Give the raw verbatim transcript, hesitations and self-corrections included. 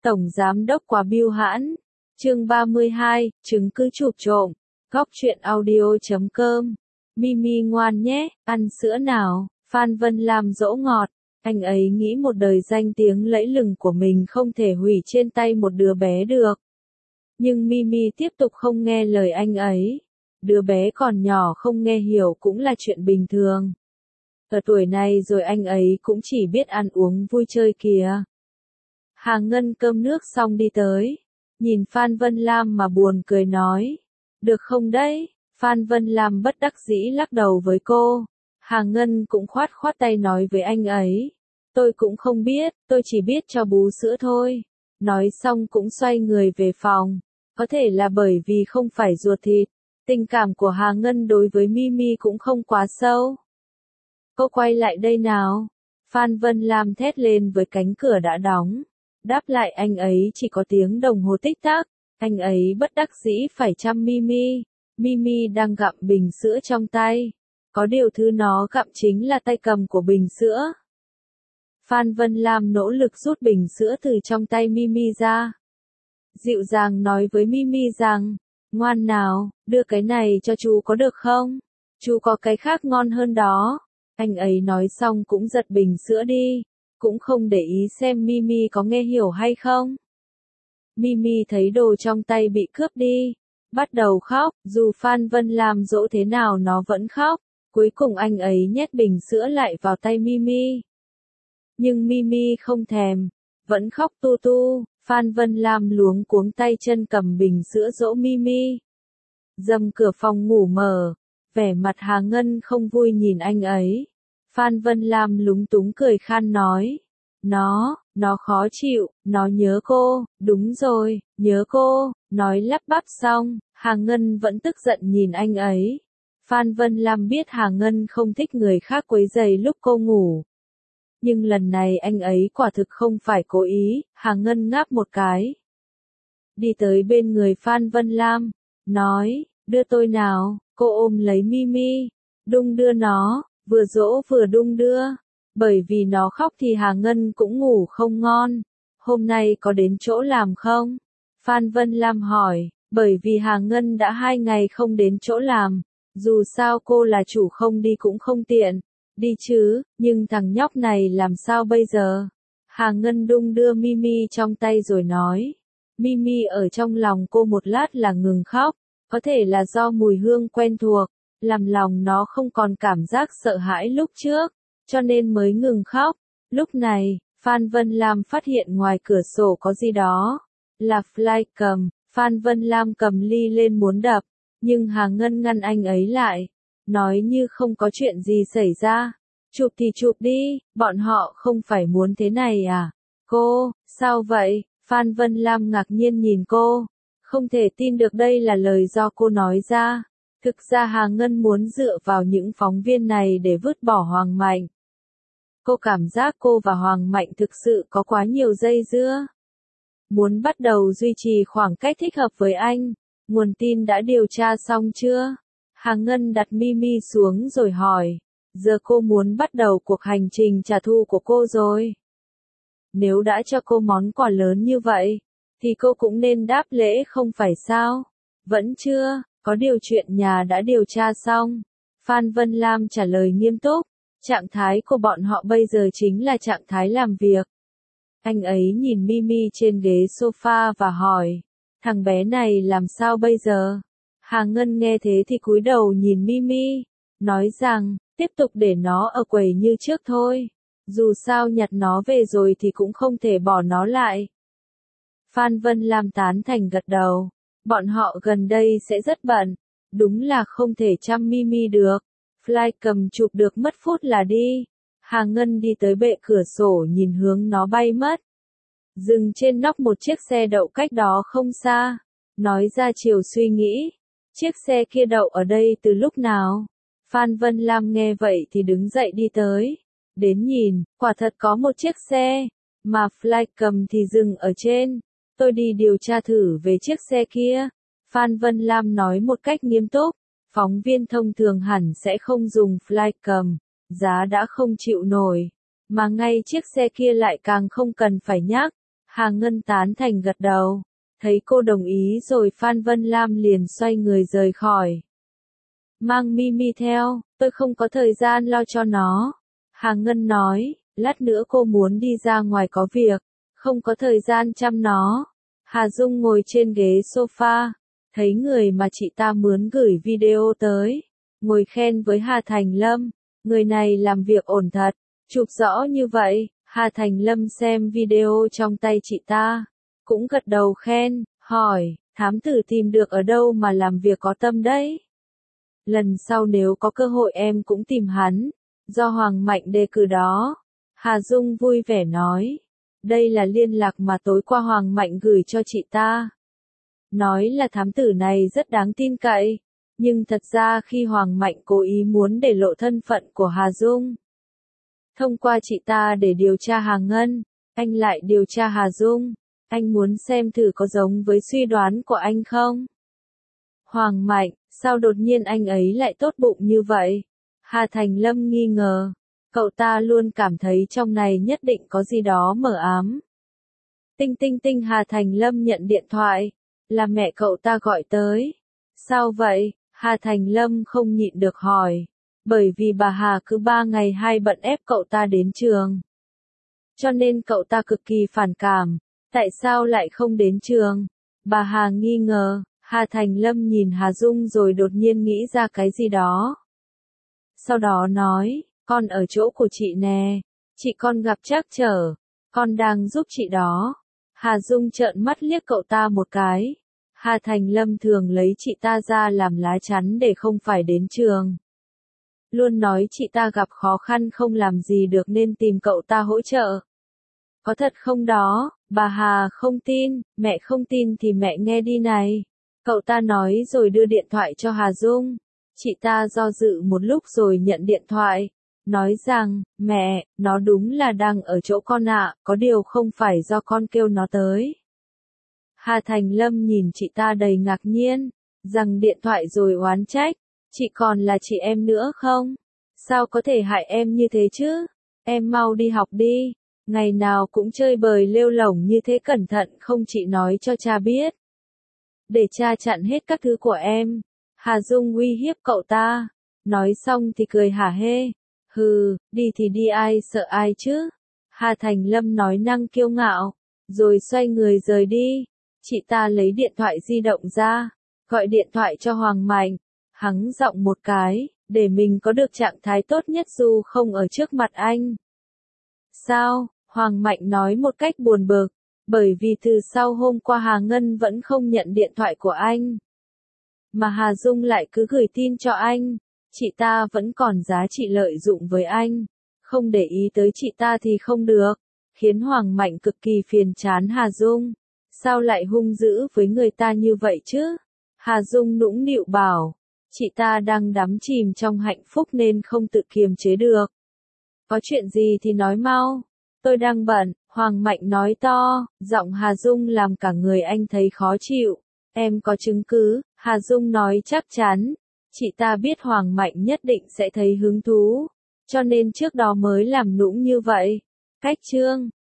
Tổng Giám đốc quá bưu hãn. Chương ba mươi hai, chứng cứ chụp trộm. Góc truyện audio chấm com. Mimi ngoan nhé, ăn sữa nào. Phan Vân Lam dỗ ngọt. Anh ấy nghĩ một đời danh tiếng lẫy lừng của mình không thể hủy trên tay một đứa bé được. Nhưng Mimi tiếp tục không nghe lời anh ấy. Đứa bé còn nhỏ không nghe hiểu cũng là chuyện bình thường. Ở tuổi này rồi anh ấy cũng chỉ biết ăn uống vui chơi kìa. Hà Ngân cơm nước xong đi tới. Nhìn Phan Vân Lam mà buồn cười nói. Được không đấy? Phan Vân Lam bất đắc dĩ lắc đầu với cô. Hà Ngân cũng khoát khoát tay nói với anh ấy. Tôi cũng không biết, tôi chỉ biết cho bú sữa thôi. Nói xong cũng xoay người về phòng. Có thể là bởi vì không phải ruột thịt. Tình cảm của Hà Ngân đối với Mimi cũng không quá sâu. Cô quay lại đây nào. Phan Vân Lam thét lên với cánh cửa đã đóng. Đáp lại anh ấy chỉ có tiếng đồng hồ tích tắc. Anh ấy bất đắc dĩ phải chăm Mimi. Mimi đang gặm bình sữa trong tay. Có điều thứ nó gặm chính là tay cầm của bình sữa. Phan Vân Lam nỗ lực rút bình sữa từ trong tay Mimi ra. Dịu dàng nói với Mimi rằng, ngoan nào, đưa cái này cho chú có được không? Chú có cái khác ngon hơn đó. Anh ấy nói xong cũng giật bình sữa đi, cũng không để ý xem Mimi có nghe hiểu hay không. Mimi thấy đồ trong tay bị cướp đi, bắt đầu khóc, dù Phan Vân Lam dỗ thế nào nó vẫn khóc, cuối cùng anh ấy nhét bình sữa lại vào tay Mimi. Nhưng Mimi không thèm, vẫn khóc tu tu, Phan Vân Lam luống cuống tay chân cầm bình sữa dỗ Mimi. Dầm cửa phòng ngủ mở, vẻ mặt Hà Ngân không vui nhìn anh ấy. Phan Vân Lam lúng túng cười khan nói. Nó, nó khó chịu, nó nhớ cô, đúng rồi, nhớ cô, nói lắp bắp xong, Hà Ngân vẫn tức giận nhìn anh ấy. Phan Vân Lam biết Hà Ngân không thích người khác quấy rầy lúc cô ngủ. Nhưng lần này anh ấy quả thực không phải cố ý, Hà Ngân ngáp một cái. Đi tới bên người Phan Vân Lam, nói, đưa tôi nào, cô ôm lấy Mimi, đung đưa nó, vừa dỗ vừa đung đưa. Bởi vì nó khóc thì Hà Ngân cũng ngủ không ngon. Hôm nay có đến chỗ làm không? Phan Vân Lam hỏi, bởi vì Hà Ngân đã hai ngày không đến chỗ làm. Dù sao cô là chủ không đi cũng không tiện. Đi chứ, nhưng thằng nhóc này làm sao bây giờ? Hà Ngân đung đưa Mimi trong tay rồi nói. Mimi ở trong lòng cô một lát là ngừng khóc. Có thể là do mùi hương quen thuộc, làm lòng nó không còn cảm giác sợ hãi lúc trước, cho nên mới ngừng khóc. Lúc này, Phan Vân Lam phát hiện ngoài cửa sổ có gì đó. Là fly cầm, Phan Vân Lam cầm ly lên muốn đập, nhưng Hà Ngân ngăn anh ấy lại, nói như không có chuyện gì xảy ra. Chụp thì chụp đi, bọn họ không phải muốn thế này à? Cô, sao vậy? Phan Vân Lam ngạc nhiên nhìn cô, không thể tin được đây là lời do cô nói ra. Thực ra Hà Ngân muốn dựa vào những phóng viên này để vứt bỏ Hoàng Mạnh. Cô cảm giác cô và Hoàng Mạnh thực sự có quá nhiều dây dưa. Muốn bắt đầu duy trì khoảng cách thích hợp với anh. Nguồn tin đã điều tra xong chưa? Hà Ngân đặt Mimi xuống rồi hỏi. Giờ cô muốn bắt đầu cuộc hành trình trả thù của cô rồi. Nếu đã cho cô món quà lớn như vậy, thì cô cũng nên đáp lễ không phải sao? Vẫn chưa, có điều chuyện nhà đã điều tra xong. Phan Vân Lam trả lời nghiêm túc. Trạng thái của bọn họ bây giờ chính là trạng thái làm việc. Anh ấy nhìn Mimi trên ghế sofa và hỏi. Thằng bé này làm sao bây giờ? Hà Ngân nghe thế thì cúi đầu nhìn Mimi. Nói rằng, tiếp tục để nó ở quầy như trước thôi. Dù sao nhặt nó về rồi thì cũng không thể bỏ nó lại. Phan Vân Lam tán thành gật đầu. Bọn họ gần đây sẽ rất bận. Đúng là không thể chăm Mimi được. Fly cầm chụp được mất phút là đi. Hà Ngân đi tới bệ cửa sổ nhìn hướng nó bay mất. Dừng trên nóc một chiếc xe đậu cách đó không xa. Nói ra chiều suy nghĩ. Chiếc xe kia đậu ở đây từ lúc nào? Phan Vân Lam nghe vậy thì đứng dậy đi tới. Đến nhìn, quả thật có một chiếc xe. Mà Fly cầm thì dừng ở trên. Tôi đi điều tra thử về chiếc xe kia. Phan Vân Lam nói một cách nghiêm túc. Phóng viên thông thường hẳn sẽ không dùng fly cầm, giá đã không chịu nổi. Mà ngay chiếc xe kia lại càng không cần phải nhắc. Hà Ngân tán thành gật đầu. Thấy cô đồng ý rồi Phan Vân Lam liền xoay người rời khỏi. Mang Mimi theo, tôi không có thời gian lo cho nó. Hà Ngân nói, lát nữa cô muốn đi ra ngoài có việc, không có thời gian chăm nó. Hà Dung ngồi trên ghế sofa, thấy người mà chị ta mướn gửi video tới, ngồi khen với Hà Thành Lâm, người này làm việc ổn thật, chụp rõ như vậy. Hà Thành Lâm xem video trong tay chị ta, cũng gật đầu khen, hỏi, thám tử tìm được ở đâu mà làm việc có tâm đấy. Lần sau nếu có cơ hội em cũng tìm hắn, do Hoàng Mạnh đề cử đó. Hà Dung vui vẻ nói, đây là liên lạc mà tối qua Hoàng Mạnh gửi cho chị ta. Nói là thám tử này rất đáng tin cậy, nhưng thật ra khi Hoàng Mạnh cố ý muốn để lộ thân phận của Hà Dung, thông qua chị ta để điều tra Hà Ngân, anh lại điều tra Hà Dung. Anh muốn xem thử có giống với suy đoán của anh không? Hoàng Mạnh, sao đột nhiên anh ấy lại tốt bụng như vậy? Hà Thành Lâm nghi ngờ. Cậu ta luôn cảm thấy trong này nhất định có gì đó mờ ám. Tinh tinh tinh Hà Thành Lâm nhận điện thoại. Là mẹ cậu ta gọi tới. Sao vậy? Hà Thành Lâm không nhịn được hỏi. Bởi vì bà Hà cứ ba ngày hai bận ép cậu ta đến trường. Cho nên cậu ta cực kỳ phản cảm. Tại sao lại không đến trường? Bà Hà nghi ngờ. Hà Thành Lâm nhìn Hà Dung rồi đột nhiên nghĩ ra cái gì đó. Sau đó nói, con ở chỗ của chị nè. Chị con gặp trắc trở. Con đang giúp chị đó. Hà Dung trợn mắt liếc cậu ta một cái. Hà Thành Lâm thường lấy chị ta ra làm lá chắn để không phải đến trường. Luôn nói chị ta gặp khó khăn không làm gì được nên tìm cậu ta hỗ trợ. Có thật không đó? Bà Hà không tin, mẹ không tin thì mẹ nghe đi này. Cậu ta nói rồi đưa điện thoại cho Hà Dung. Chị ta do dự một lúc rồi nhận điện thoại. Nói rằng, mẹ, nó đúng là đang ở chỗ con ạ, có điều không phải do con kêu nó tới. Hà Thành Lâm nhìn chị ta đầy ngạc nhiên, rằng điện thoại rồi oán trách. Chị còn là chị em nữa không? Sao có thể hại em như thế chứ? Em mau đi học đi. Ngày nào cũng chơi bời lêu lổng như thế, cẩn thận không chị nói cho cha biết. Để cha chặn hết các thứ của em. Hà Dung uy hiếp cậu ta. Nói xong thì cười hả hê. Hừ, đi thì đi, ai sợ ai chứ? Hà Thành Lâm nói năng kiêu ngạo, rồi xoay người rời đi. Chị ta lấy điện thoại di động ra, gọi điện thoại cho Hoàng Mạnh. Hắng giọng một cái, để mình có được trạng thái tốt nhất dù không ở trước mặt anh. Sao? Hoàng Mạnh nói một cách buồn bực, bởi vì từ sau hôm qua Hà Ngân vẫn không nhận điện thoại của anh. Mà Hà Dung lại cứ gửi tin cho anh, chị ta vẫn còn giá trị lợi dụng với anh. Không để ý tới chị ta thì không được, khiến Hoàng Mạnh cực kỳ phiền chán Hà Dung. Sao lại hung dữ với người ta như vậy chứ? Hà Dung nũng nịu bảo, chị ta đang đắm chìm trong hạnh phúc nên không tự kiềm chế được. Có chuyện gì thì nói mau. Tôi đang bận, Hoàng Mạnh nói to, giọng Hà Dung làm cả người anh thấy khó chịu. Em có chứng cứ, Hà Dung nói chắc chắn. Chị ta biết Hoàng Mạnh nhất định sẽ thấy hứng thú, cho nên trước đó mới làm nũng như vậy. Cách chương